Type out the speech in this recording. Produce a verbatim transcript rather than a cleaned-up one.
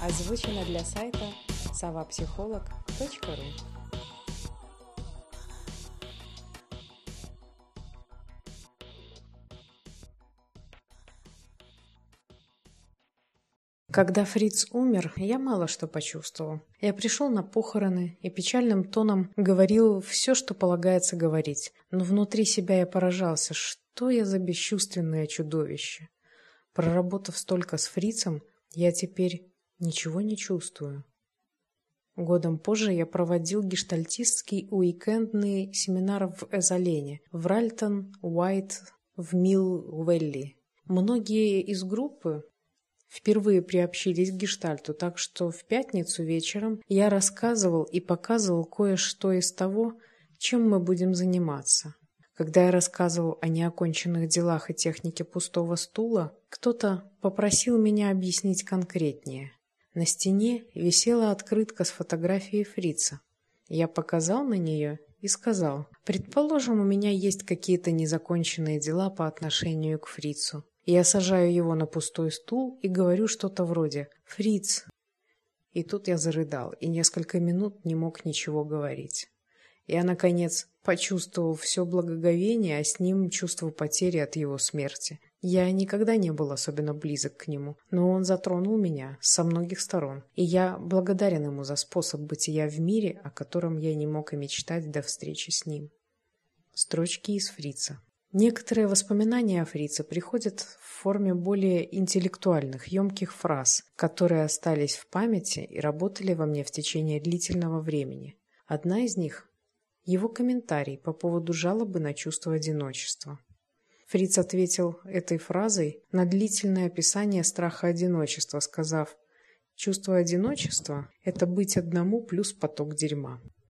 Озвучено для сайта совапсихолог точка ру. Когда Фриц умер, я мало что почувствовал. Я пришел на похороны и печальным тоном говорил все, что полагается говорить. Но внутри себя я поражался, что я за бесчувственное чудовище. Проработав столько с Фрицем, я теперь ничего не чувствую. Годом позже я проводил гештальтистский уикендный семинар в Эзолене, в Ральтон, Уайт, в Милл-Велли. Многие из группы впервые приобщились к гештальту, так что в пятницу вечером я рассказывал и показывал кое-что из того, чем мы будем заниматься. Когда я рассказывал о неоконченных делах и технике пустого стула, кто-то попросил меня объяснить конкретнее. На стене висела открытка с фотографией Фрица. Я показал на нее и сказал: «Предположим, у меня есть какие-то незаконченные дела по отношению к Фрицу. Я сажаю его на пустой стул и говорю что-то вроде «Фриц». И тут я зарыдал и несколько минут не мог ничего говорить. Я, наконец, почувствовал все благоговение, а с ним чувство потери от его смерти. Я никогда не был особенно близок к нему, но он затронул меня со многих сторон, и я благодарен ему за способ бытия в мире, о котором я не мог и мечтать до встречи с ним. Строчки из Фрица. Некоторые воспоминания о Фрице приходят в форме более интеллектуальных, емких фраз, которые остались в памяти и работали во мне в течение длительного времени. Одна из них – его комментарий по поводу жалобы на чувство одиночества. Фриц ответил этой фразой на длительное описание страха одиночества, сказав: «Чувство одиночества – это быть одному плюс поток дерьма».